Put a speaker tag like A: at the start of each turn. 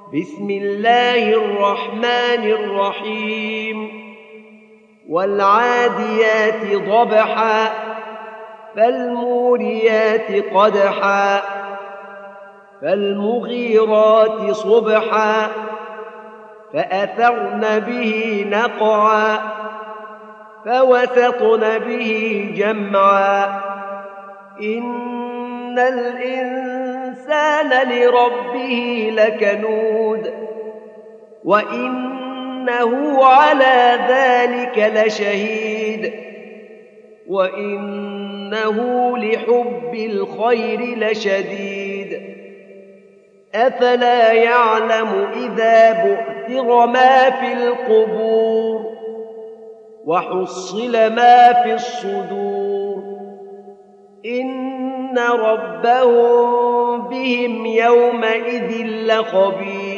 A: بسم الله الرحمن الرحيم والعاديات ضبحا فالموريات قدحا فالمغيرات صبحا فأثرن به نقعا فوسطن به جمعا إن الإنسان لربه لكنود وإنه على ذلك لشهيد وإنه لحب الخير لشديد أفلا يعلم إذا بعثر ما في القبور وحصل ما في الصدور إن ربهم بهم يومئذ لخبير